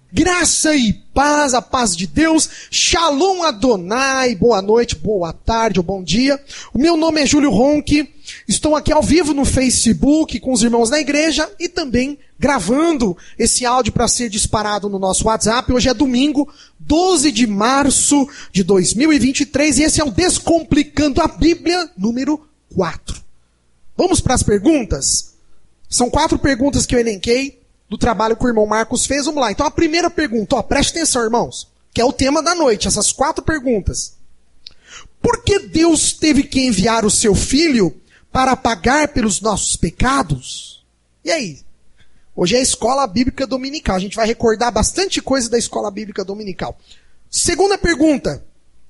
Graça e paz, a paz de Deus, Shalom Adonai, boa noite, boa tarde ou bom dia. O meu nome é Júlio Ronque, estou aqui ao vivo no Facebook com os irmãos da igreja e também gravando esse áudio para ser disparado no nosso WhatsApp. Hoje é domingo, 12 de março de 2023 e esse é o Descomplicando a Bíblia, número 4. Vamos para as perguntas? São 4 perguntas que eu elenquei do trabalho que o irmão Marcos fez. Vamos lá. Então a primeira pergunta, preste atenção, irmãos, que é o tema da noite, essas 4 perguntas. Por que Deus teve que enviar o seu Filho para pagar pelos nossos pecados? E aí? Hoje é a Escola Bíblica Dominical. A gente vai recordar bastante coisa da Escola Bíblica Dominical. Segunda pergunta.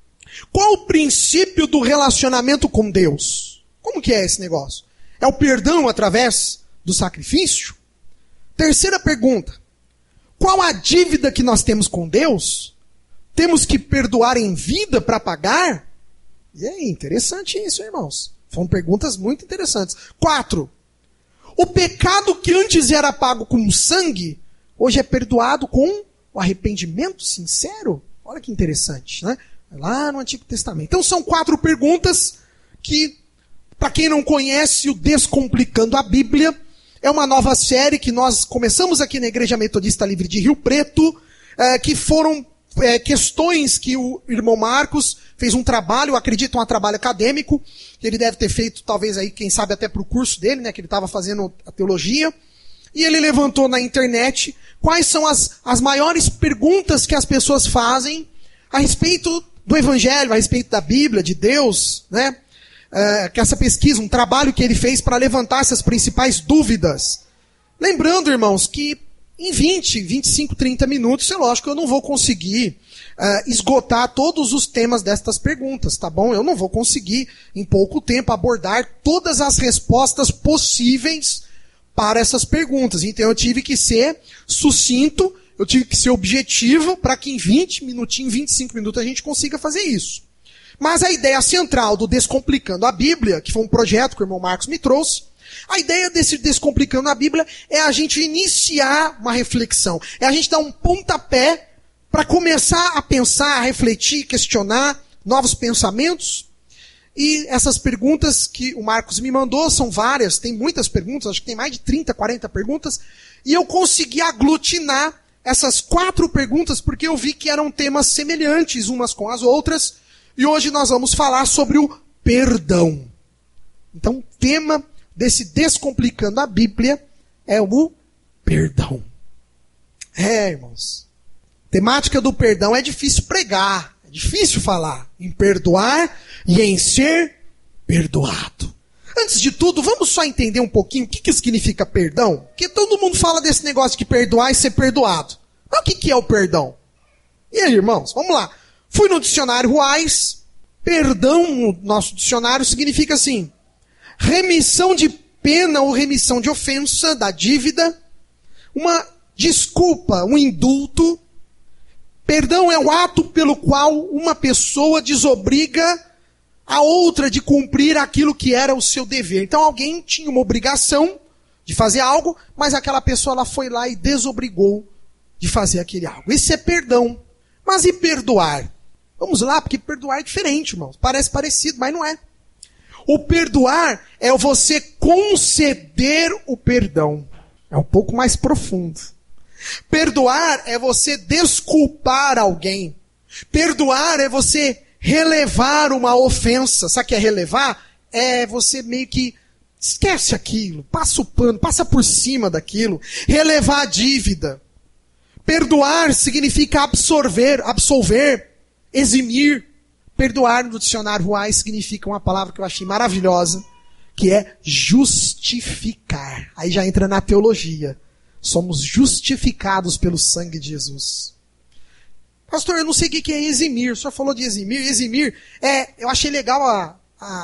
Qual o princípio do relacionamento com Deus? Como que é esse negócio? É o perdão através do sacrifício? Terceira pergunta. Qual a dívida que nós temos com Deus? Temos que perdoar em vida para pagar? E aí, interessante isso, irmãos. Foram perguntas muito interessantes. 4. O pecado que antes era pago com sangue, hoje é perdoado com o arrependimento sincero? Olha que interessante, né? Lá no Antigo Testamento. Então são 4 perguntas que, para quem não conhece o Descomplicando a Bíblia, é uma nova série que nós começamos aqui na Igreja Metodista Livre de Rio Preto, que foram questões que o irmão Marcos fez um trabalho, eu acredito um trabalho acadêmico, que ele deve ter feito talvez aí, quem sabe até para o curso dele, né, que ele estava fazendo a teologia, e ele levantou na internet quais são as maiores perguntas que as pessoas fazem a respeito do Evangelho, a respeito da Bíblia, de Deus, né? Que essa pesquisa, um trabalho que ele fez para levantar essas principais dúvidas. Lembrando, irmãos, que em 20, 25, 30 minutos, é lógico que eu não vou conseguir esgotar todos os temas destas perguntas, tá bom? Eu não vou conseguir, em pouco tempo, abordar todas as respostas possíveis para essas perguntas. Então eu tive que ser sucinto, eu tive que ser objetivo para que em 20 minutinhos, 25 minutos a gente consiga fazer isso. Mas a ideia central do Descomplicando a Bíblia, que foi um projeto que o irmão Marcos me trouxe, a ideia desse Descomplicando a Bíblia é a gente iniciar uma reflexão. É a gente dar um pontapé para começar a pensar, a refletir, questionar novos pensamentos. E essas perguntas que o Marcos me mandou são várias, tem muitas perguntas, acho que tem mais de 30, 40 perguntas. E eu consegui aglutinar essas 4 perguntas porque eu vi que eram temas semelhantes umas com as outras. E hoje nós vamos falar sobre o perdão. Então, o tema desse Descomplicando a Bíblia é o perdão. Irmãos. A temática do perdão é difícil pregar. É difícil falar em perdoar e em ser perdoado. Antes de tudo, vamos só entender um pouquinho o que significa perdão. Porque todo mundo fala desse negócio de perdoar e ser perdoado. Mas o que é o perdão? E aí, irmãos? Vamos lá. Fui no dicionário Ruais, perdão no nosso dicionário significa assim, remissão de pena ou remissão de ofensa da dívida, uma desculpa, um indulto. Perdão é o ato pelo qual uma pessoa desobriga a outra de cumprir aquilo que era o seu dever. Então alguém tinha uma obrigação de fazer algo, mas aquela pessoa ela foi lá e desobrigou de fazer aquele algo. Isso é perdão. Mas e perdoar? Vamos lá, porque perdoar é diferente, irmãos. Parece parecido, mas não é. O perdoar é você conceder o perdão. É um pouco mais profundo. Perdoar é você desculpar alguém. Perdoar é você relevar uma ofensa. Sabe o que é relevar? É você meio que esquece aquilo, passa o pano, passa por cima daquilo. Relevar a dívida. Perdoar significa absolver, eximir. Perdoar no dicionário Ruais significa uma palavra que eu achei maravilhosa, que é justificar. Aí já entra na teologia. Somos justificados pelo sangue de Jesus. Pastor, eu não sei o que é eximir. O senhor falou de eximir. Eximir eu achei legal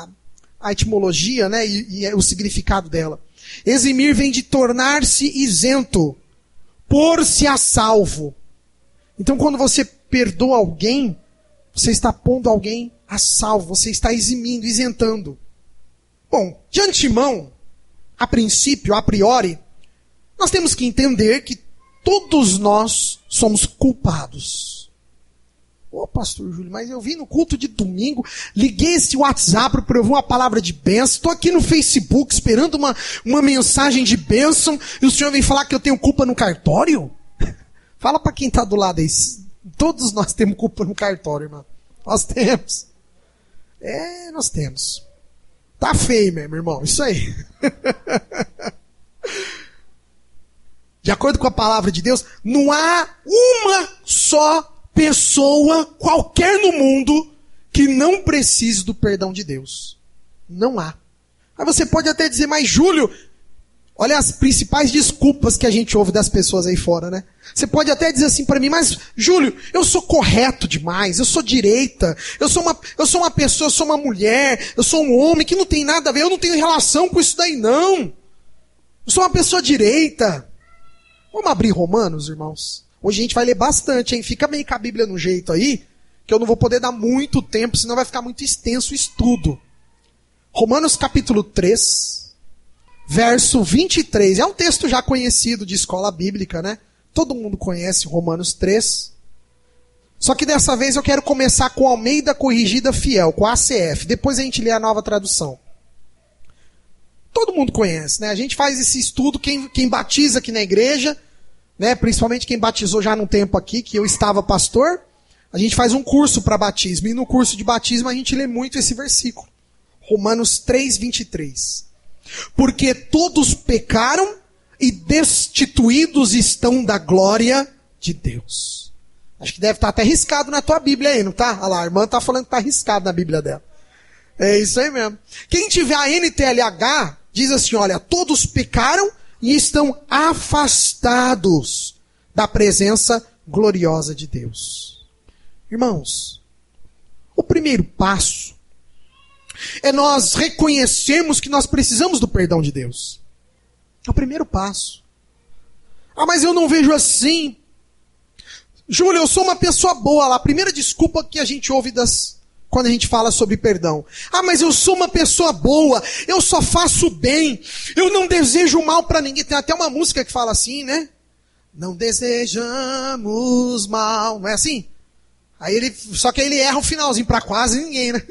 a etimologia, né, e o significado dela. Eximir vem de tornar-se isento, pôr-se a salvo. Então quando você perdoa alguém, você está pondo alguém a salvo, você está eximindo, isentando. Bom, de antemão, a princípio, a priori, nós temos que entender que todos nós somos culpados. Ô, pastor Júlio, mas eu vim no culto de domingo, liguei esse WhatsApp para ouvir uma palavra de bênção, estou aqui no Facebook esperando uma mensagem de bênção, e o senhor vem falar que eu tenho culpa no cartório? Fala para quem está do lado aí. Todos nós temos culpa no cartório, irmão. Nós temos. Nós temos. Tá feio mesmo, irmão. Isso aí. De acordo com a palavra de Deus, não há uma só pessoa qualquer no mundo que não precise do perdão de Deus. Não há. Aí você pode até dizer, mas Júlio, olha as principais desculpas que a gente ouve das pessoas aí fora, né? Você pode até dizer assim para mim, mas Júlio, eu sou correto demais, eu sou direita, eu sou uma pessoa, eu sou uma mulher, eu sou um homem que não tem nada a ver, eu não tenho relação com isso daí não. Eu sou uma pessoa direita. Vamos abrir Romanos, irmãos? Hoje a gente vai ler bastante, hein? Fica meio com a Bíblia no jeito aí, que eu não vou poder dar muito tempo, senão vai ficar muito extenso o estudo. Romanos capítulo 3, verso 23. É um texto já conhecido de escola bíblica, né? Todo mundo conhece Romanos 3. Só que dessa vez eu quero começar com Almeida Corrigida Fiel, com a ACF. Depois a gente lê a nova tradução. Todo mundo conhece, né? A gente faz esse estudo, quem batiza aqui na igreja, né? Principalmente quem batizou já num tempo aqui, que eu estava pastor, a gente faz um curso para batismo. E no curso de batismo a gente lê muito esse versículo. Romanos 3, 23. Porque todos pecaram e destituídos estão da glória de Deus. Acho que deve estar até riscado na tua Bíblia aí, não tá? Olha lá, a irmã está falando que está riscado na Bíblia dela. É isso aí mesmo. Quem tiver a NTLH, diz assim, olha, todos pecaram e estão afastados da presença gloriosa de Deus. Irmãos, o primeiro passo é nós reconhecermos que nós precisamos do perdão de Deus. É o primeiro passo. Ah, mas eu não vejo assim. Júlio, eu sou uma pessoa boa lá. A primeira desculpa que a gente ouve quando a gente fala sobre perdão. Ah, mas eu sou uma pessoa boa. Eu só faço bem. Eu não desejo mal para ninguém. Tem até uma música que fala assim, né? Não desejamos mal. Não é assim? Só que aí ele erra o finalzinho para quase ninguém, né?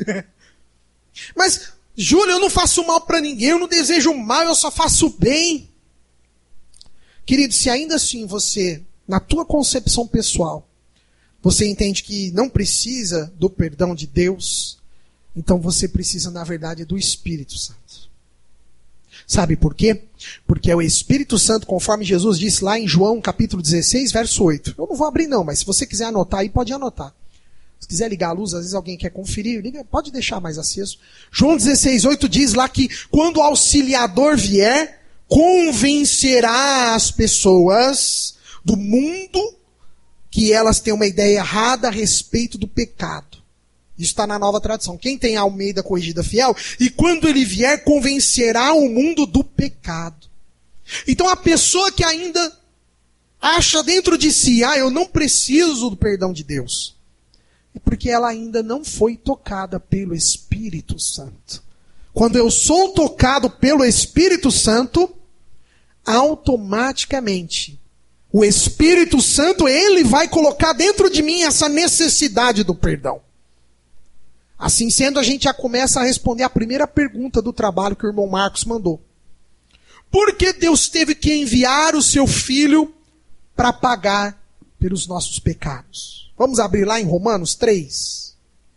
Mas, Júlio, eu não faço mal para ninguém, eu não desejo mal, eu só faço bem. Querido, se ainda assim você, na tua concepção pessoal, você entende que não precisa do perdão de Deus, então você precisa, na verdade, do Espírito Santo. Sabe por quê? Porque é o Espírito Santo, conforme Jesus disse lá em João capítulo 16, verso 8. Eu não vou abrir não, mas se você quiser anotar aí, pode anotar. Se quiser ligar a luz, às vezes alguém quer conferir, liga, pode deixar mais aceso. João 16, 8 diz lá que quando o auxiliador vier, convencerá as pessoas do mundo que elas têm uma ideia errada a respeito do pecado. Isso está na nova tradução. Quem tem a Almeida Corrigida Fiel? E quando ele vier, convencerá o mundo do pecado. Então a pessoa que ainda acha dentro de si, eu não preciso do perdão de Deus, é porque ela ainda não foi tocada pelo Espírito Santo. Quando eu sou tocado pelo Espírito Santo, automaticamente o Espírito Santo, ele vai colocar dentro de mim essa necessidade do perdão. Assim sendo, a gente já começa a responder a primeira pergunta do trabalho que o irmão Marcos mandou. Por que Deus teve que enviar o seu Filho para pagar pelos nossos pecados? Vamos abrir lá em Romanos 3,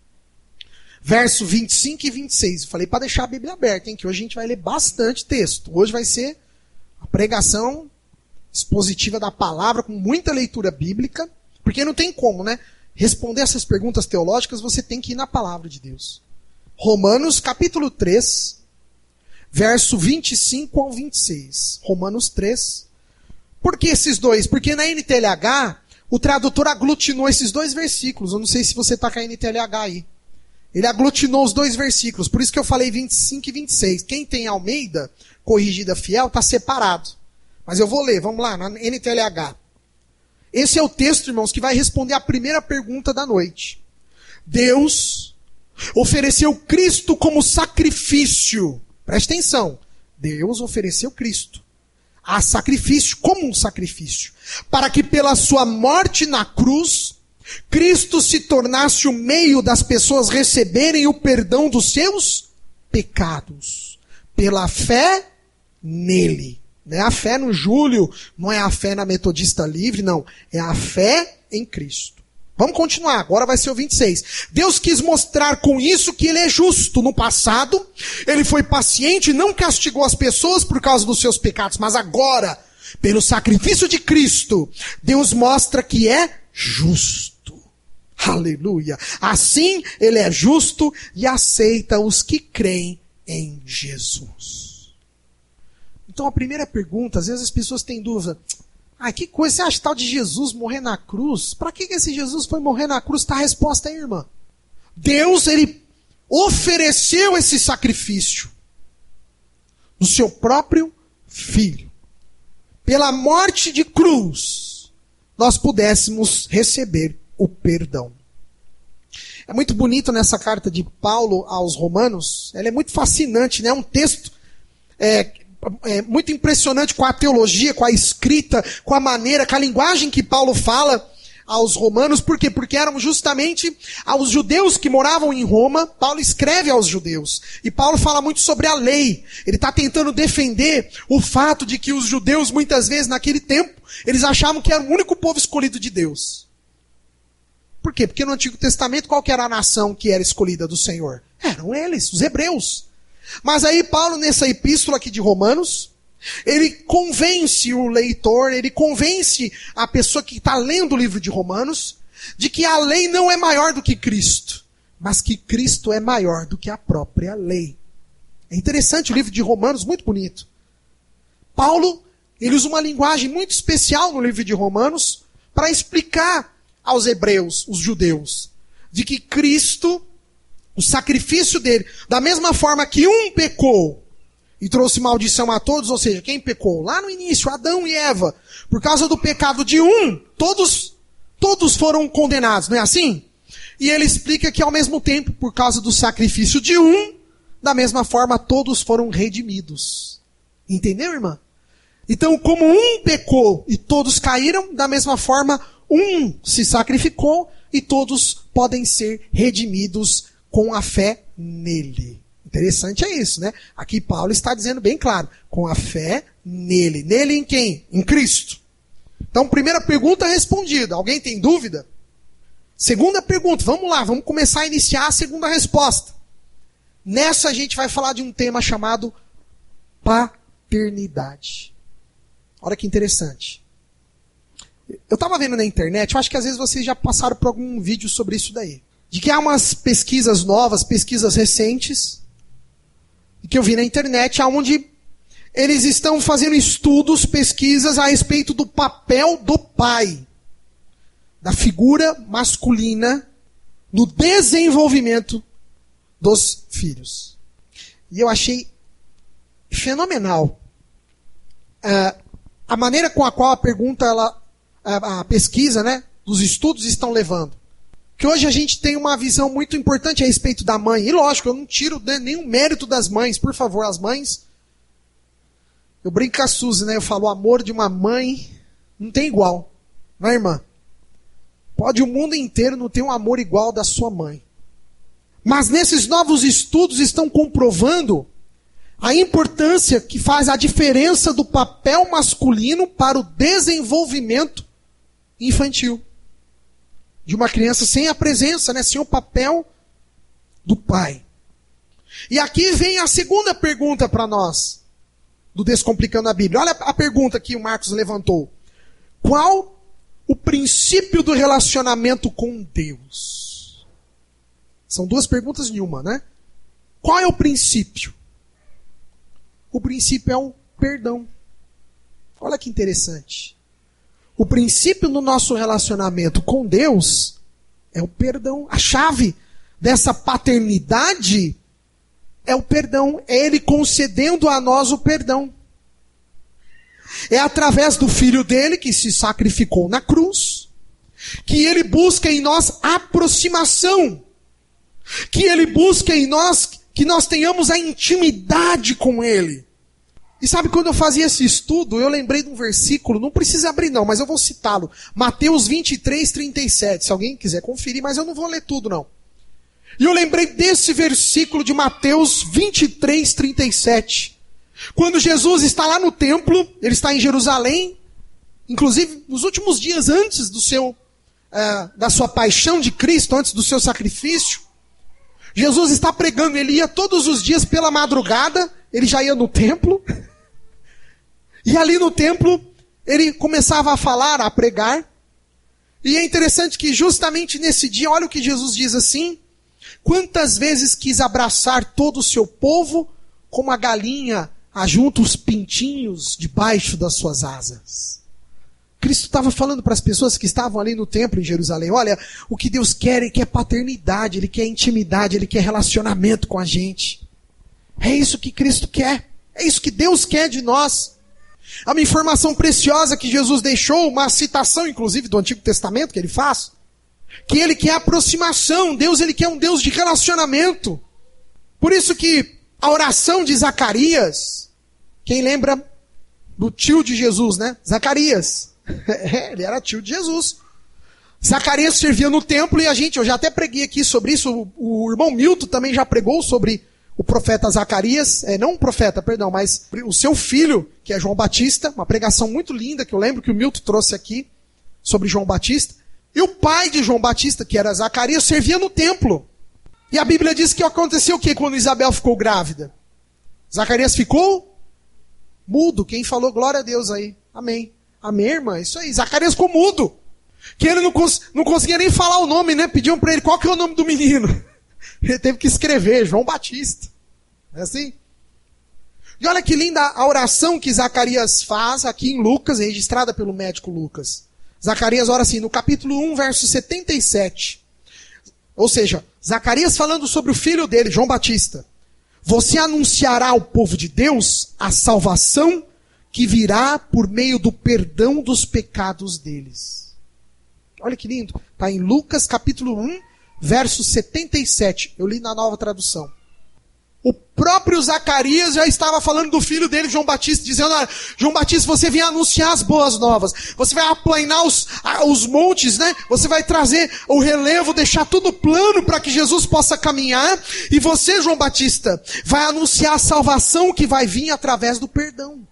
verso 25 e 26. Eu falei para deixar a Bíblia aberta, hein, que hoje a gente vai ler bastante texto. Hoje vai ser a pregação expositiva da palavra, com muita leitura bíblica, porque não tem como, né? Responder essas perguntas teológicas, você tem que ir na palavra de Deus. Romanos capítulo 3, verso 25 ao 26. Romanos 3. Por que esses dois? Porque na NTLH, o tradutor aglutinou esses dois versículos. Eu não sei se você está com a NTLH aí. Ele aglutinou os dois versículos. Por isso que eu falei 25 e 26. Quem tem Almeida Corrigida Fiel está separado. Mas eu vou ler, vamos lá, na NTLH. Esse é o texto, irmãos, que vai responder a primeira pergunta da noite. Deus ofereceu Cristo como sacrifício. Preste atenção. Deus ofereceu Cristo. a sacrifício, como um sacrifício, para que pela sua morte na cruz, Cristo se tornasse o meio das pessoas receberem o perdão dos seus pecados, pela fé nele. Não é a fé no Júlio, não é a fé na Metodista Livre, não. É a fé em Cristo. Vamos continuar, agora vai ser o 26. Deus quis mostrar com isso que ele é justo. No passado, ele foi paciente e não castigou as pessoas por causa dos seus pecados. Mas agora, pelo sacrifício de Cristo, Deus mostra que é justo. Aleluia. Assim, ele é justo e aceita os que creem em Jesus. Então a primeira pergunta, às vezes as pessoas têm dúvida. Que coisa, você acha tal de Jesus morrer na cruz? Para que esse Jesus foi morrer na cruz? Está a resposta aí, irmã. Deus, ele ofereceu esse sacrifício do seu próprio Filho. Pela morte de cruz, nós pudéssemos receber o perdão. É muito bonito nessa carta de Paulo aos Romanos. Ela é muito fascinante, né? É um texto muito impressionante com a teologia, com a escrita, com a maneira, com a linguagem que Paulo fala aos romanos. Por quê? Porque eram justamente aos judeus que moravam em Roma. Paulo escreve aos judeus. E Paulo fala muito sobre a lei. Ele está tentando defender o fato de que os judeus, muitas vezes, naquele tempo, eles achavam que era o único povo escolhido de Deus. Por quê? Porque no Antigo Testamento, qual que era a nação que era escolhida do Senhor? Eram eles, os hebreus. Mas aí Paulo, nessa epístola aqui de Romanos, ele convence o leitor, ele convence a pessoa que está lendo o livro de Romanos, de que a lei não é maior do que Cristo, mas que Cristo é maior do que a própria lei. É interessante o livro de Romanos, muito bonito. Paulo, ele usa uma linguagem muito especial no livro de Romanos para explicar aos hebreus, os judeus, de que Cristo, o sacrifício dele, da mesma forma que um pecou e trouxe maldição a todos, ou seja, quem pecou? Lá no início, Adão e Eva. Por causa do pecado de um, todos foram condenados, não é assim? E ele explica que ao mesmo tempo, por causa do sacrifício de um, da mesma forma todos foram redimidos. Entendeu, irmã? Então, como um pecou e todos caíram, da mesma forma, um se sacrificou e todos podem ser redimidos com a fé nele. Interessante é isso, né? Aqui Paulo está dizendo bem claro, com a fé nele. Nele em quem? Em Cristo. Então, primeira pergunta respondida. Alguém tem dúvida? Segunda pergunta, vamos lá, vamos começar a iniciar a segunda resposta. Nessa a gente vai falar de um tema chamado paternidade. Olha que interessante. Eu estava vendo na internet, eu acho que às vezes vocês já passaram por algum vídeo sobre isso daí. De que há umas pesquisas novas, pesquisas recentes, que eu vi na internet, onde eles estão fazendo estudos, pesquisas a respeito do papel do pai, da figura masculina, no desenvolvimento dos filhos. E eu achei fenomenal a maneira com a qual a pergunta, a pesquisa, né, dos estudos estão levando. Que hoje a gente tem uma visão muito importante a respeito da mãe. E lógico, eu não tiro nenhum mérito das mães. Por favor, as mães. Eu brinco com a Suzy, né? Eu falo, o amor de uma mãe não tem igual. Não é, irmã? Pode o mundo inteiro não ter um amor igual da sua mãe. Mas nesses novos estudos estão comprovando a importância que faz a diferença do papel masculino para o desenvolvimento infantil. De uma criança sem a presença, né? Sem o papel do pai. E aqui vem a segunda pergunta para nós, do Descomplicando a Bíblia. Olha a pergunta que o Marcos levantou. Qual o princípio do relacionamento com Deus? São duas perguntas em uma, né? Qual é o princípio? O princípio é o perdão. Olha que interessante. O princípio do nosso relacionamento com Deus é o perdão. A chave dessa paternidade é o perdão. É Ele concedendo a nós o perdão. É através do Filho dele, que se sacrificou na cruz, que Ele busca em nós aproximação. Que Ele busca em nós que nós tenhamos a intimidade com Ele. E sabe, quando eu fazia esse estudo, eu lembrei de um versículo, não precisa abrir não, mas eu vou citá-lo. Mateus 23, 37. Se alguém quiser conferir, mas eu não vou ler tudo não. E eu lembrei desse versículo de Mateus 23, 37. Quando Jesus está lá no templo, ele está em Jerusalém, inclusive nos últimos dias antes da sua paixão de Cristo, antes do seu sacrifício, Jesus está pregando, ele ia todos os dias pela madrugada, ele já ia no templo, e ali no templo ele começava a falar, a pregar, e é interessante que justamente nesse dia, olha o que Jesus diz assim: quantas vezes quis abraçar todo o seu povo, como a galinha ajunta os pintinhos debaixo das suas asas. Cristo estava falando para as pessoas que estavam ali no templo em Jerusalém: olha, o que Deus quer, Ele quer paternidade, Ele quer intimidade, Ele quer relacionamento com a gente. É isso que Cristo quer, é isso que Deus quer de nós. Há uma informação preciosa que Jesus deixou, uma citação inclusive do Antigo Testamento que Ele faz, que Ele quer aproximação, Deus Ele quer um Deus de relacionamento. Por isso que a oração de Zacarias, quem lembra do tio de Jesus, né? Zacarias. Ele era tio de Jesus. Zacarias servia no templo e eu já até preguei aqui sobre isso, o irmão Milton também já pregou sobre o profeta Zacarias, não um profeta, perdão, mas o seu filho, que é João Batista, uma pregação muito linda que eu lembro que o Milton trouxe aqui, sobre João Batista. E o pai de João Batista, que era Zacarias, servia no templo. E a Bíblia diz que aconteceu o que quando Isabel ficou grávida? Zacarias ficou mudo. Quem falou glória a Deus aí? Amém. Amém, irmã? Isso aí. Zacarias ficou mudo. Que ele não conseguia nem falar o nome, né? Pediam para ele qual que é o nome do menino. Ele teve que escrever, João Batista. É assim? E olha que linda a oração que Zacarias faz aqui em Lucas, registrada pelo médico Lucas. Zacarias ora assim, no capítulo 1, verso 77. Ou seja, Zacarias falando sobre o filho dele, João Batista. Você anunciará ao povo de Deus a salvação que virá por meio do perdão dos pecados deles. Olha que lindo. Está em Lucas capítulo 1, verso 77. Eu li na Nova Tradução. O próprio Zacarias já estava falando do filho dele, João Batista, dizendo: olha, João Batista, você vem anunciar as boas novas. Você vai aplanar os montes, né? Você vai trazer o relevo, deixar tudo plano para que Jesus possa caminhar. E você, João Batista, vai anunciar a salvação que vai vir através do perdão.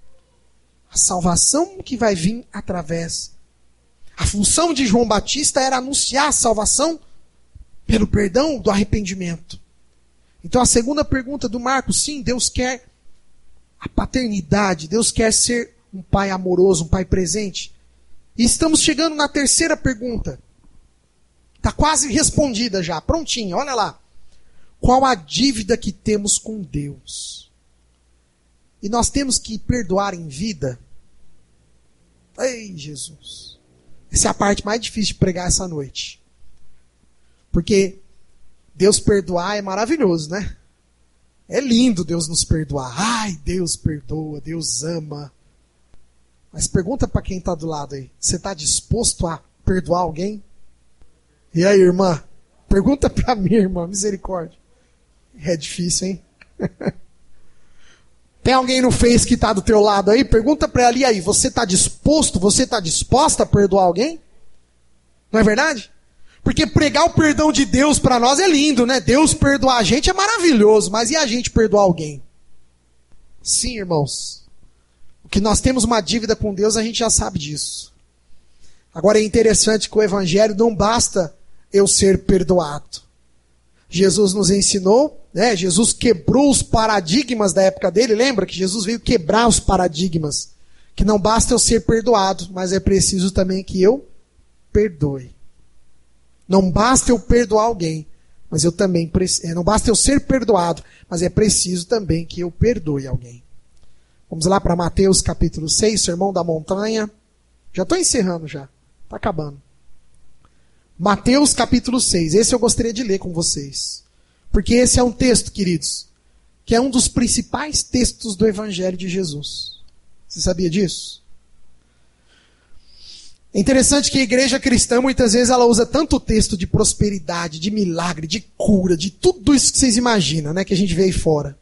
A salvação que vai vir através. A função de João Batista era anunciar a salvação pelo perdão do arrependimento. Então a segunda pergunta do Marcos, sim, Deus quer a paternidade, Deus quer ser um pai amoroso, um pai presente. E estamos chegando na terceira pergunta. Está quase respondida já, prontinha, olha lá. Qual a dívida que temos com Deus? E nós temos que perdoar em vida? Ei, Jesus. Essa é a parte mais difícil de pregar essa noite. Porque Deus perdoar é maravilhoso, né? É lindo Deus nos perdoar. Ai, Deus perdoa, Deus ama. Mas pergunta para quem está do lado aí. Você está disposto a perdoar alguém? E aí, irmã? Pergunta para mim, irmã, misericórdia. É difícil, hein? Tem alguém no Face que está do teu lado aí? Pergunta para ela, e aí, você está disposto, você está disposta a perdoar alguém? Não é verdade? Porque pregar o perdão de Deus para nós é lindo, né? Deus perdoar a gente é maravilhoso, mas e a gente perdoar alguém? Sim, irmãos. O que nós temos uma dívida com Deus, a gente já sabe disso. Agora é interessante que o Evangelho não basta eu ser perdoado. Jesus nos ensinou, né? Jesus quebrou os paradigmas da época dele. Lembra que Jesus veio quebrar os paradigmas? Que não basta eu ser perdoado, mas é preciso também que eu perdoe. Não basta eu perdoar alguém, mas eu também não basta eu ser perdoado, mas é preciso também que eu perdoe alguém. Vamos lá para Mateus capítulo 6, Sermão da Montanha. Já estou encerrando já. Está acabando. Mateus capítulo 6. Esse eu gostaria de ler com vocês. Porque esse é um texto, queridos, que é um dos principais textos do Evangelho de Jesus. Você sabia disso? É interessante que a igreja cristã, muitas vezes, ela usa tanto texto de prosperidade, de milagre, de cura, de tudo isso que vocês imaginam, né, que a gente vê aí fora.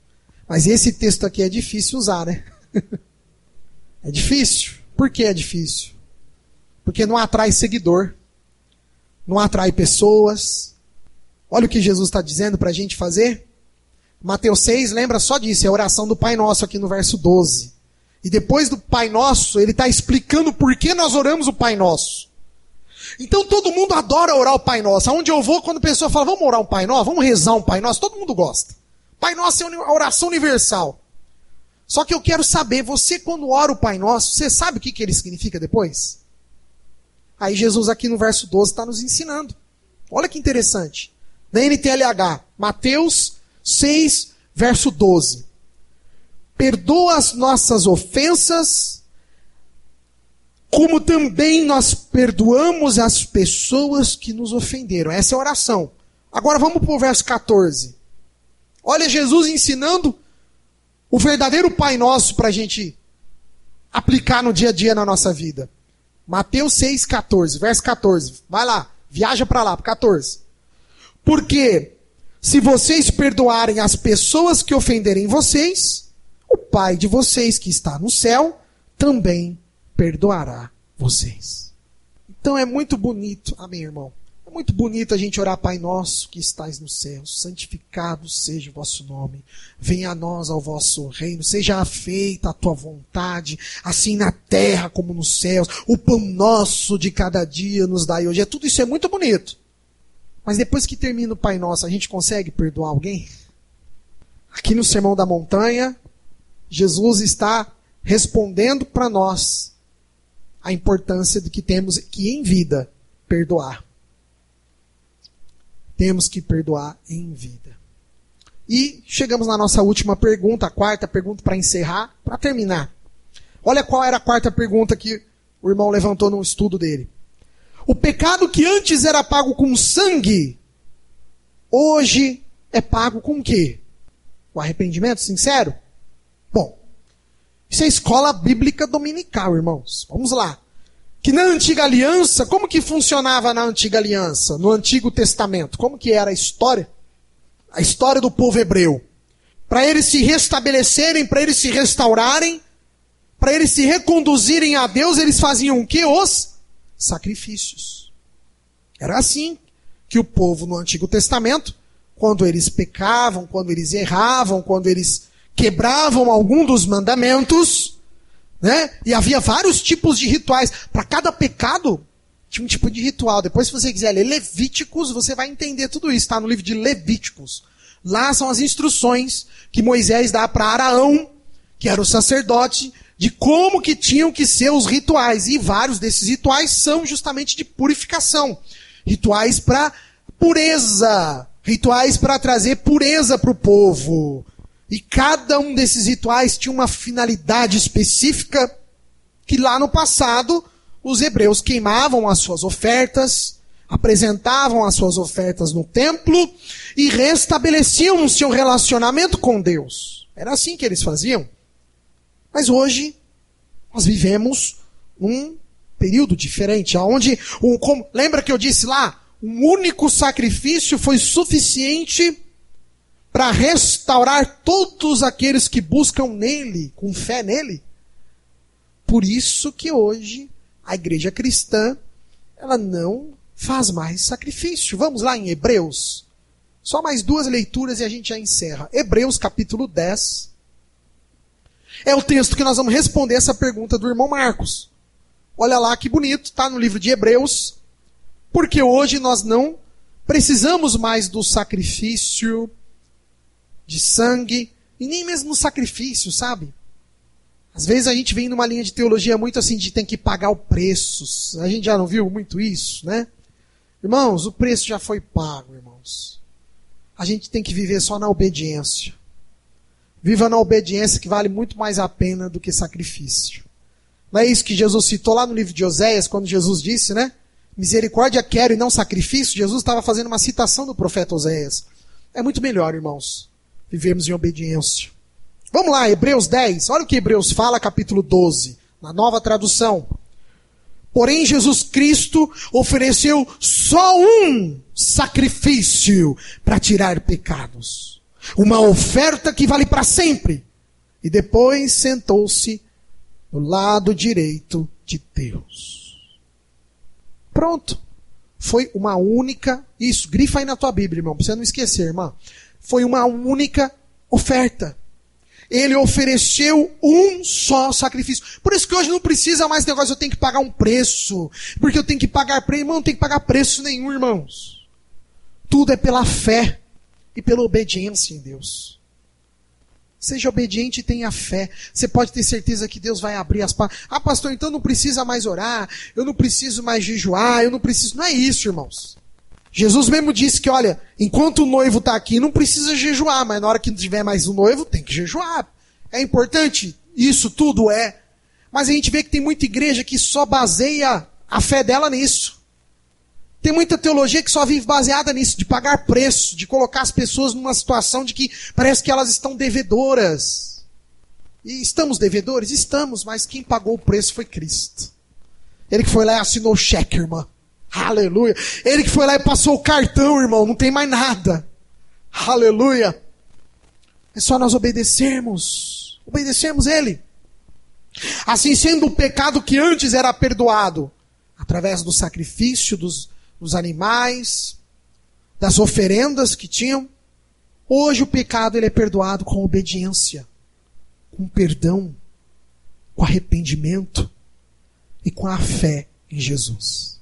Mas esse texto aqui é difícil usar, né? É difícil. Por que é difícil? Porque não atrai seguidor. Não atrai pessoas. Olha o que Jesus está dizendo para a gente fazer. Mateus 6, lembra só disso. É a oração do Pai Nosso aqui no verso 12. E depois do Pai Nosso, ele está explicando por que nós oramos o Pai Nosso. Então todo mundo adora orar o Pai Nosso. Aonde eu vou, quando a pessoa fala, vamos orar um Pai Nosso, vamos rezar um Pai Nosso, todo mundo gosta. Pai Nosso é a oração universal. Só que eu quero saber, você quando ora o Pai Nosso, você sabe o que ele significa depois? Aí Jesus aqui no verso 12 está nos ensinando. Olha que interessante. Na NTLH, Mateus 6, verso 12. Perdoa as nossas ofensas, como também nós perdoamos as pessoas que nos ofenderam. Essa é a oração. Agora vamos para o verso 14. Olha Jesus ensinando o verdadeiro Pai Nosso para a gente aplicar no dia a dia na nossa vida. Mateus 6, 14, verso 14. Vai lá, viaja para lá, para 14. Porque se vocês perdoarem as pessoas que ofenderem vocês, o Pai de vocês que está no céu também perdoará vocês. Então é muito bonito, amém, irmão? É muito bonito a gente orar, Pai Nosso que estais nos céus, santificado seja o vosso nome, venha a nós ao vosso reino, seja feita a tua vontade, assim na terra como nos céus, o pão nosso de cada dia nos dai hoje. Tudo isso é muito bonito. Mas depois que termina o Pai Nosso, a gente consegue perdoar alguém? Aqui no Sermão da Montanha, Jesus está respondendo para nós a importância de que temos que em vida perdoar. Temos que perdoar em vida. E chegamos na nossa última pergunta, a quarta pergunta para encerrar, para terminar. Olha qual era a quarta pergunta que o irmão levantou no estudo dele. O pecado que antes era pago com sangue, hoje é pago com o quê? O arrependimento sincero? Bom, isso é escola bíblica dominical, irmãos. Vamos lá. Que na antiga aliança, como que funcionava na antiga aliança? No Antigo Testamento, como que era a história? A história do povo hebreu. Para eles se restabelecerem, para eles se restaurarem, para eles se reconduzirem a Deus, eles faziam o quê? Os sacrifícios. Era assim que o povo no Antigo Testamento, quando eles pecavam, quando eles erravam, quando eles quebravam algum dos mandamentos, né? E havia vários tipos de rituais. Para cada pecado, tinha um tipo de ritual. Depois, se você quiser ler Levíticos, você vai entender tudo isso. Está no livro de Levíticos. Lá são as instruções que Moisés dá para Araão, que era o sacerdote, de como que tinham que ser os rituais. E vários desses rituais são justamente de purificação. Rituais para pureza. Rituais para trazer pureza para o povo. E cada um desses rituais tinha uma finalidade específica que lá no passado os hebreus queimavam as suas ofertas, apresentavam as suas ofertas no templo e restabeleciam o seu relacionamento com Deus. Era assim que eles faziam. Mas hoje nós vivemos um período diferente, onde, lembra que eu disse lá, um único sacrifício foi suficiente para restaurar todos aqueles que buscam nele, com fé nele. Por isso que hoje a igreja cristã, ela não faz mais sacrifício. Vamos lá em Hebreus. Só mais 2 leituras e a gente já encerra. Hebreus capítulo 10. É o texto que nós vamos responder essa pergunta do irmão Marcos. Olha lá que bonito, está no livro de Hebreus. Porque hoje nós não precisamos mais do sacrifício de sangue, e nem mesmo no sacrifício, sabe? Às vezes a gente vem numa linha de teologia muito assim, de tem que pagar o preço. A gente já não viu muito isso, né? Irmãos, o preço já foi pago, irmãos. A gente tem que viver só na obediência. Viva na obediência, que vale muito mais a pena do que sacrifício. Não é isso que Jesus citou lá no livro de Oséias, quando Jesus disse, né? Misericórdia quero e não sacrifício. Jesus estava fazendo uma citação do profeta Oséias. É muito melhor, irmãos, vivemos em obediência. Vamos lá, Hebreus 10. Olha o que Hebreus fala, capítulo 12, na nova tradução. Porém, Jesus Cristo ofereceu só um sacrifício para tirar pecados. Uma oferta que vale para sempre. E depois sentou-se do lado direito de Deus. Pronto. Foi uma única... Isso, grifa aí na tua Bíblia, irmão, pra você não esquecer, irmã. Foi uma única oferta. Ele ofereceu um só sacrifício. Por isso que hoje não precisa mais negócio, eu tenho que pagar um preço. Porque eu tenho que pagar preço. Irmão, não tem que pagar preço nenhum, irmãos. Tudo é pela fé e pela obediência em Deus. Seja obediente e tenha fé. Você pode ter certeza que Deus vai abrir as portas. Ah, pastor, então não precisa mais orar. Eu não preciso mais jejuar. Eu não preciso... Não é isso, irmãos. Jesus mesmo disse que, olha, enquanto o noivo está aqui, não precisa jejuar, mas na hora que tiver mais um noivo, tem que jejuar. É importante? Isso tudo é. Mas a gente vê que tem muita igreja que só baseia a fé dela nisso. Tem muita teologia que só vive baseada nisso, de pagar preço, de colocar as pessoas numa situação de que parece que elas estão devedoras. E estamos devedores? Estamos, mas quem pagou o preço foi Cristo. Ele que foi lá e assinou o cheque, irmã. Aleluia. Ele que foi lá e passou o cartão, irmão. Não tem mais nada. Aleluia. É só nós obedecermos. Obedecermos Ele. Assim sendo, o pecado que antes era perdoado, através do sacrifício dos animais, das oferendas que tinham, hoje o pecado ele é perdoado com obediência, com perdão, com arrependimento e com a fé em Jesus.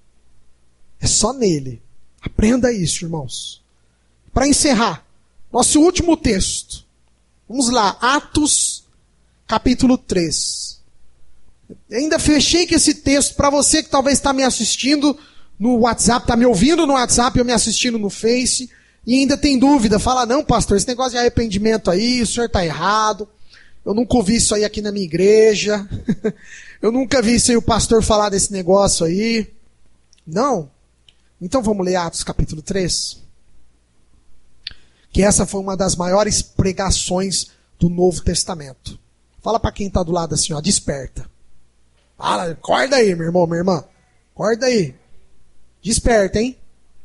É só nele. Aprenda isso, irmãos. Para encerrar, nosso último texto. Vamos lá, Atos, capítulo 3. Eu ainda fechei com esse texto para você que talvez está me assistindo no WhatsApp, está me ouvindo no WhatsApp ou me assistindo no Face, e ainda tem dúvida. Fala, não, pastor, esse negócio de arrependimento aí, o senhor está errado. Eu nunca ouvi isso aí aqui na minha igreja. Eu nunca vi isso aí o pastor falar desse negócio aí. Não. Então vamos ler Atos capítulo 3. Que essa foi uma das maiores pregações do Novo Testamento. Fala para quem está do lado assim, ó, desperta. Fala, acorda aí, meu irmão, minha irmã. Acorda aí. Desperta, hein?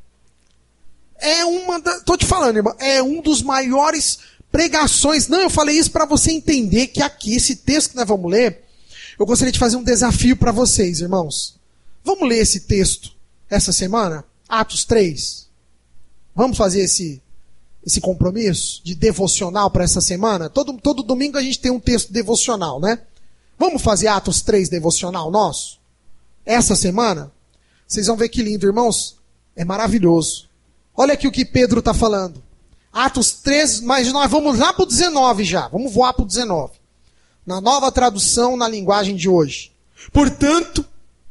Tô te falando, irmão, é um dos maiores pregações. Não, eu falei isso para você entender que aqui, esse texto que nós vamos ler, eu gostaria de fazer um desafio para vocês, irmãos. Vamos ler esse texto essa semana? Atos 3. Vamos fazer esse compromisso de devocional para essa semana? Todo domingo a gente tem um texto devocional, né? Vamos fazer Atos 3 devocional nosso? Essa semana? Vocês vão ver que lindo, irmãos. É maravilhoso. Olha aqui o que Pedro está falando. Atos 3, mas nós vamos lá para o 19 já. Vamos voar para o 19. Na nova tradução, na linguagem de hoje. Portanto,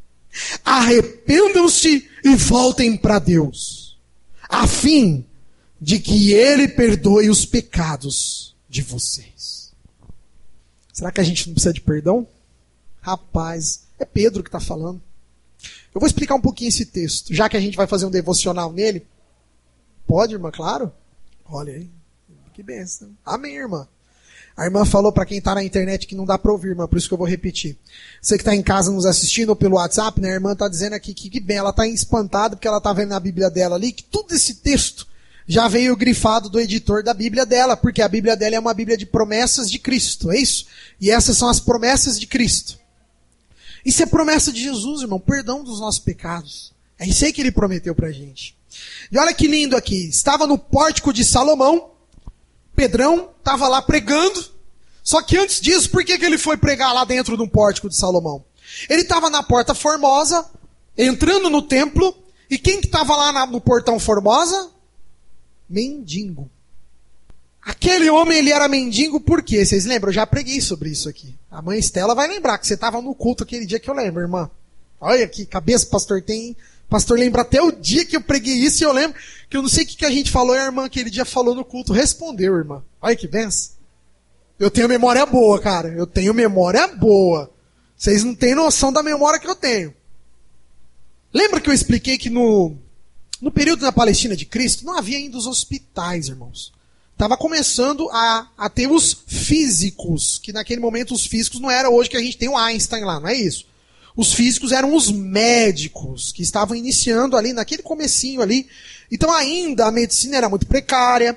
arrependam-se e voltem para Deus, a fim de que Ele perdoe os pecados de vocês. Será que a gente não precisa de perdão? Rapaz, é Pedro que está falando. Eu vou explicar um pouquinho esse texto, já que a gente vai fazer um devocional nele. Pode, irmã? Claro? Olha aí. Que bênção. Amém, irmã. A irmã falou para quem está na internet que não dá para ouvir, irmã, por isso que eu vou repetir. Você que está em casa nos assistindo ou pelo WhatsApp, né, a irmã está dizendo aqui que bem, ela está espantada porque ela está vendo na Bíblia dela ali que tudo esse texto já veio grifado do editor da Bíblia dela, porque a Bíblia dela é uma Bíblia de promessas de Cristo, é isso? E essas são as promessas de Cristo. Isso é promessa de Jesus, irmão, perdão dos nossos pecados. É isso aí que ele prometeu pra gente. E olha que lindo aqui, estava no pórtico de Salomão, Pedrão estava lá pregando, só que antes disso, por que ele foi pregar lá dentro do pórtico de Salomão? Ele estava na Porta Formosa, entrando no templo, e quem que estava lá no Portão Formosa? Mendigo. Aquele homem, ele era mendigo por quê? Vocês lembram? Eu já preguei sobre isso aqui. A mãe Estela vai lembrar que você estava no culto aquele dia que eu lembro, irmã. Olha que cabeça o pastor tem, hein? O pastor lembra até o dia que eu preguei isso e eu lembro que eu não sei o que a gente falou e a irmã aquele dia falou no culto. Respondeu, irmã. Olha que benção. Eu tenho memória boa, cara. Eu tenho memória boa. Vocês não têm noção da memória que eu tenho. Lembra que eu expliquei que no período da Palestina de Cristo não havia ainda os hospitais, irmãos. Estava começando a ter os físicos, que naquele momento os físicos não era hoje que a gente tem o Einstein lá, não é isso? Os físicos eram os médicos que estavam iniciando ali, naquele comecinho ali. Então ainda a medicina era muito precária,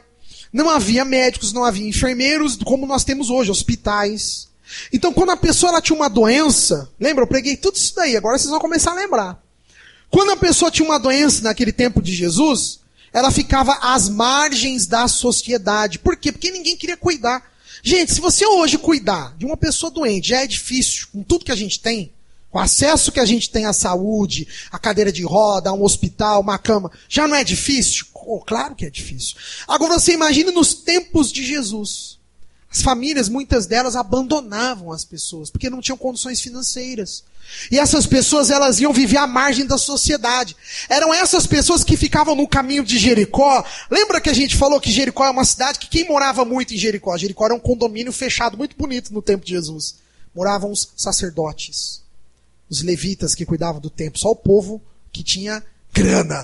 Não havia médicos, não havia enfermeiros, como nós temos hoje, hospitais. Então, quando a pessoa ela tinha uma doença, lembra, eu preguei tudo isso daí, agora vocês vão começar a lembrar. Quando a pessoa tinha uma doença naquele tempo de Jesus, ela ficava às margens da sociedade. Por quê? Porque ninguém queria cuidar. Gente, se você hoje cuidar de uma pessoa doente, já é difícil, com tudo que a gente tem, com o acesso que a gente tem à saúde, à cadeira de roda, a um hospital, uma cama, já não é difícil? Oh, claro que é difícil. Agora você imagine nos tempos de Jesus. As famílias, muitas delas, abandonavam as pessoas, porque não tinham condições financeiras. E essas pessoas, elas iam viver à margem da sociedade. Eram essas pessoas que ficavam no caminho de Jericó. Lembra que a gente falou que Jericó é uma cidade que quem morava muito em Jericó? Jericó era um condomínio fechado, muito bonito no tempo de Jesus. Moravam os sacerdotes, os levitas que cuidavam do templo, só o povo que tinha grana.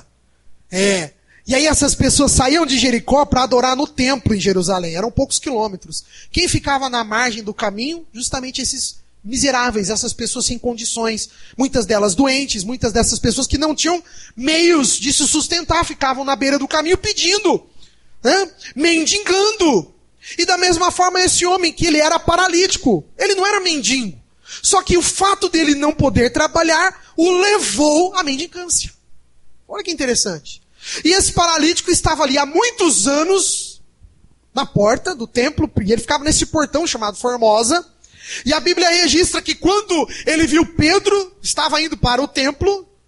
E aí essas pessoas saíam de Jericó para adorar no templo em Jerusalém. Eram poucos quilômetros. Quem ficava na margem do caminho? Justamente esses miseráveis, essas pessoas sem condições. Muitas delas doentes, muitas dessas pessoas que não tinham meios de se sustentar, ficavam na beira do caminho pedindo, mendigando. E da mesma forma esse homem, que ele era paralítico, ele não era mendigo. Só que o fato dele não poder trabalhar o levou à mendicância. Olha que interessante. E esse paralítico estava ali há muitos anos na porta do templo, e ele ficava nesse portão chamado Formosa. E a Bíblia registra que quando ele viu Pedro, estava indo para o templo, o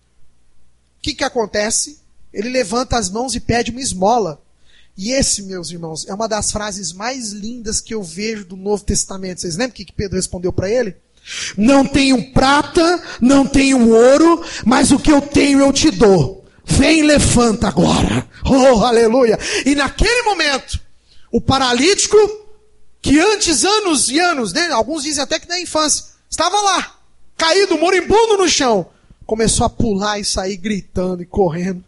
que acontece? Ele levanta as mãos e pede uma esmola. E esse, meus irmãos, é uma das frases mais lindas que eu vejo do Novo Testamento. Vocês lembram o que Pedro respondeu para ele? Não tenho prata, não tenho ouro, mas o que eu tenho eu te dou. Vem, levanta agora. Oh, aleluia. E naquele momento, o paralítico, que antes, anos e anos, alguns dizem até que na infância, estava lá, caído, moribundo no chão, começou a pular e sair gritando e correndo.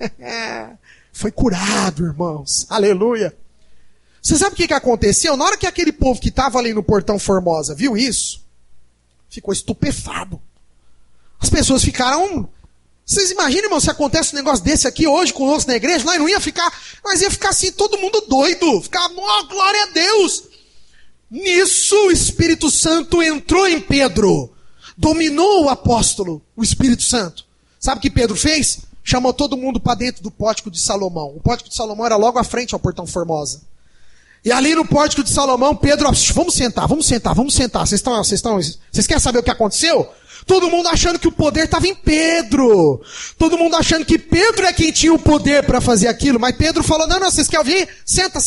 Foi curado, irmãos. Aleluia. Você sabe o que aconteceu? Na hora que aquele povo que estava ali no portão Formosa viu isso, ficou estupefado. As pessoas ficaram... Vocês imaginam, irmão, se acontece um negócio desse aqui hoje conosco na igreja, nós não ia ficar... Nós ia ficar assim, todo mundo doido. Ficar, oh, glória a Deus. Nisso o Espírito Santo entrou em Pedro. Dominou o apóstolo, o Espírito Santo. Sabe o que Pedro fez? Chamou todo mundo para dentro do pórtico de Salomão. O pórtico de Salomão era logo à frente ao portão Formosa. E ali no pórtico de Salomão, Pedro, vamos sentar. Vocês querem saber o que aconteceu? Todo mundo achando que o poder estava em Pedro. Todo mundo achando que Pedro é quem tinha o poder para fazer aquilo. Mas Pedro falou, não, vocês querem ouvir? Senta.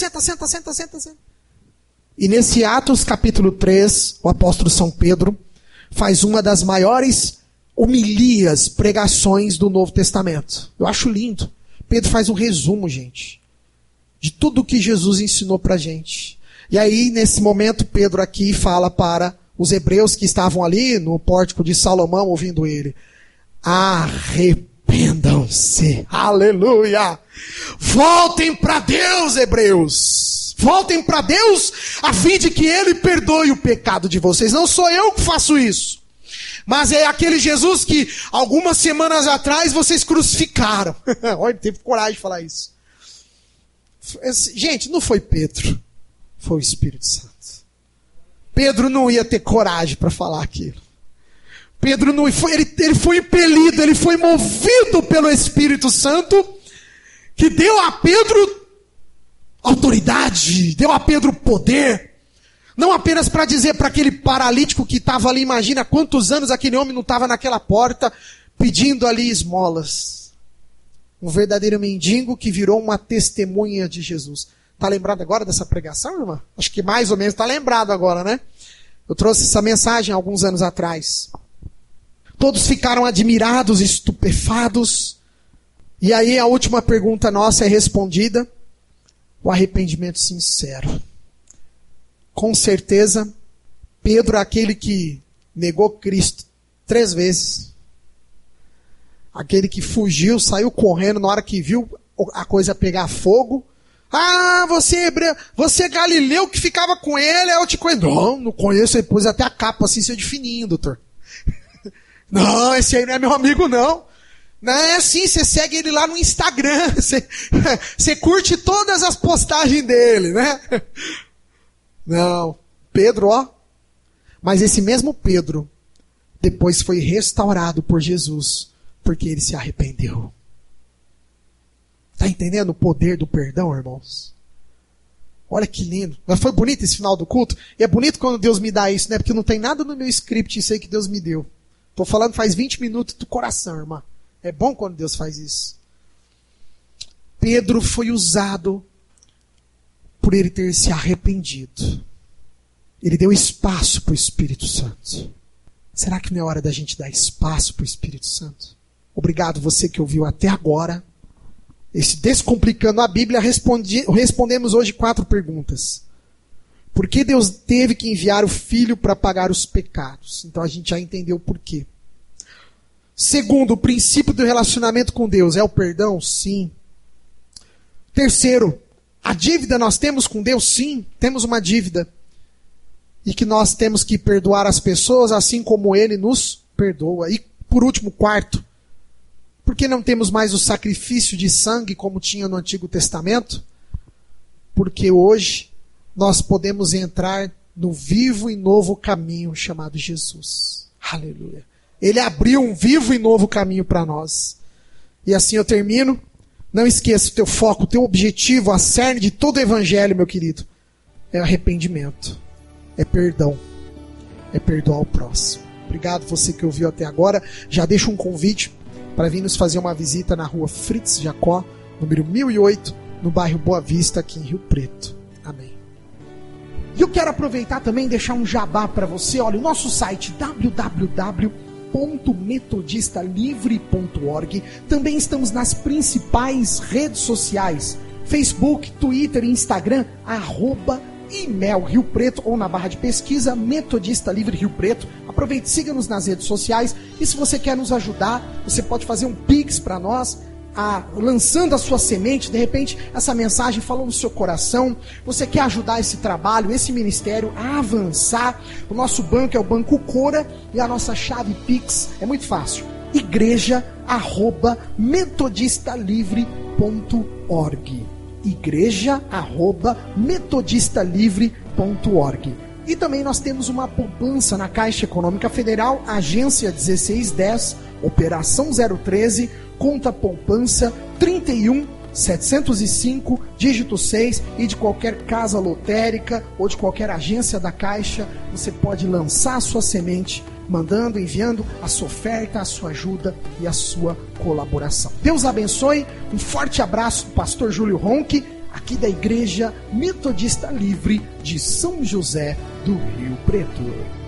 E nesse Atos capítulo 3, o apóstolo São Pedro faz uma das maiores homilias, pregações do Novo Testamento. Eu acho lindo. Pedro faz um resumo, gente, de tudo que Jesus ensinou pra gente. E aí, nesse momento, Pedro aqui fala para os hebreus que estavam ali no pórtico de Salomão ouvindo ele. Arrependam-se. Aleluia! Voltem para Deus, hebreus! Voltem para Deus a fim de que Ele perdoe o pecado de vocês. Não sou eu que faço isso. Mas é aquele Jesus que algumas semanas atrás vocês crucificaram. Olha, teve coragem de falar isso. Gente, não foi Pedro. Foi o Espírito Santo. Pedro não ia ter coragem para falar aquilo. Pedro não foi, ele foi impelido, ele foi movido pelo Espírito Santo, que deu a Pedro autoridade, deu a Pedro poder, não apenas para dizer para aquele paralítico que estava ali, imagina quantos anos aquele homem não estava naquela porta, pedindo ali esmolas. Um verdadeiro mendigo que virou uma testemunha de Jesus. Está lembrado agora dessa pregação, irmã? Acho que mais ou menos está lembrado agora, né? Eu trouxe essa mensagem alguns anos atrás. Todos ficaram admirados, estupefados. E aí a última pergunta nossa é respondida. O arrependimento sincero. Com certeza, Pedro é aquele que negou Cristo 3 vezes. Aquele que fugiu, saiu correndo na hora que viu a coisa pegar fogo. Ah, você é hebreu, você é galileu que ficava com ele, eu te conheço. Não conheço, ele pôs até a capa assim, seu de fininho, doutor. Não, esse aí não é meu amigo, não. Não é assim, você segue ele lá no Instagram, você curte todas as postagens dele, né? Não, Pedro, ó. Mas esse mesmo Pedro, depois foi restaurado por Jesus, porque ele se arrependeu. Tá entendendo o poder do perdão, irmãos? Olha que lindo. Mas foi bonito esse final do culto? E é bonito quando Deus me dá isso, né? Porque não tem nada no meu script, isso aí que Deus me deu. Tô falando faz 20 minutos do coração, irmã. É bom quando Deus faz isso. Pedro foi usado por ele ter se arrependido. Ele deu espaço para o Espírito Santo. Será que não é hora da gente dar espaço para o Espírito Santo? Obrigado você que ouviu até agora. Esse Descomplicando a Bíblia, respondemos hoje 4 perguntas. Por que Deus teve que enviar o Filho para pagar os pecados? Então a gente já entendeu o porquê. Segundo, o princípio do relacionamento com Deus é o perdão? Sim. Terceiro, a dívida nós temos com Deus? Sim, temos uma dívida. E que nós temos que perdoar as pessoas assim como Ele nos perdoa. E por último, quarto, por que não temos mais o sacrifício de sangue como tinha no Antigo Testamento? Porque hoje nós podemos entrar no vivo e novo caminho chamado Jesus. Aleluia. Ele abriu um vivo e novo caminho para nós. E assim eu termino. Não esqueça o teu foco, o teu objetivo, a cerne de todo o evangelho, meu querido. É arrependimento. É perdão. É perdoar o próximo. Obrigado você que ouviu até agora. Já deixo um convite para vir nos fazer uma visita na rua Fritz Jacó, número 1008, no bairro Boa Vista, aqui em Rio Preto. Amém. E eu quero aproveitar também e deixar um jabá para você. Olha, o nosso site www.metodistalivre.org. Também estamos nas principais redes sociais: Facebook, Twitter e Instagram, @IMEL Rio Preto, ou na barra de pesquisa Metodista Livre Rio Preto. Aproveite, siga-nos nas redes sociais. E se você quer nos ajudar, você pode fazer um Pix para nós, lançando a sua semente. De repente essa mensagem falou no seu coração, você quer ajudar esse trabalho, esse ministério a avançar. O nosso banco é o Banco Cora, e a nossa chave Pix é muito fácil: igreja@metodistalivre.org. igreja@metodistalivre.org. E também nós temos uma poupança na Caixa Econômica Federal, agência 1610, operação 013, conta poupança 31705, dígito 6, e de qualquer casa lotérica ou de qualquer agência da Caixa, você pode lançar a sua semente, mandando, enviando a sua oferta, a sua ajuda e a sua colaboração. Deus abençoe, um forte abraço do pastor Júlio Ronchi, aqui da Igreja Metodista Livre de São José do Rio Preto.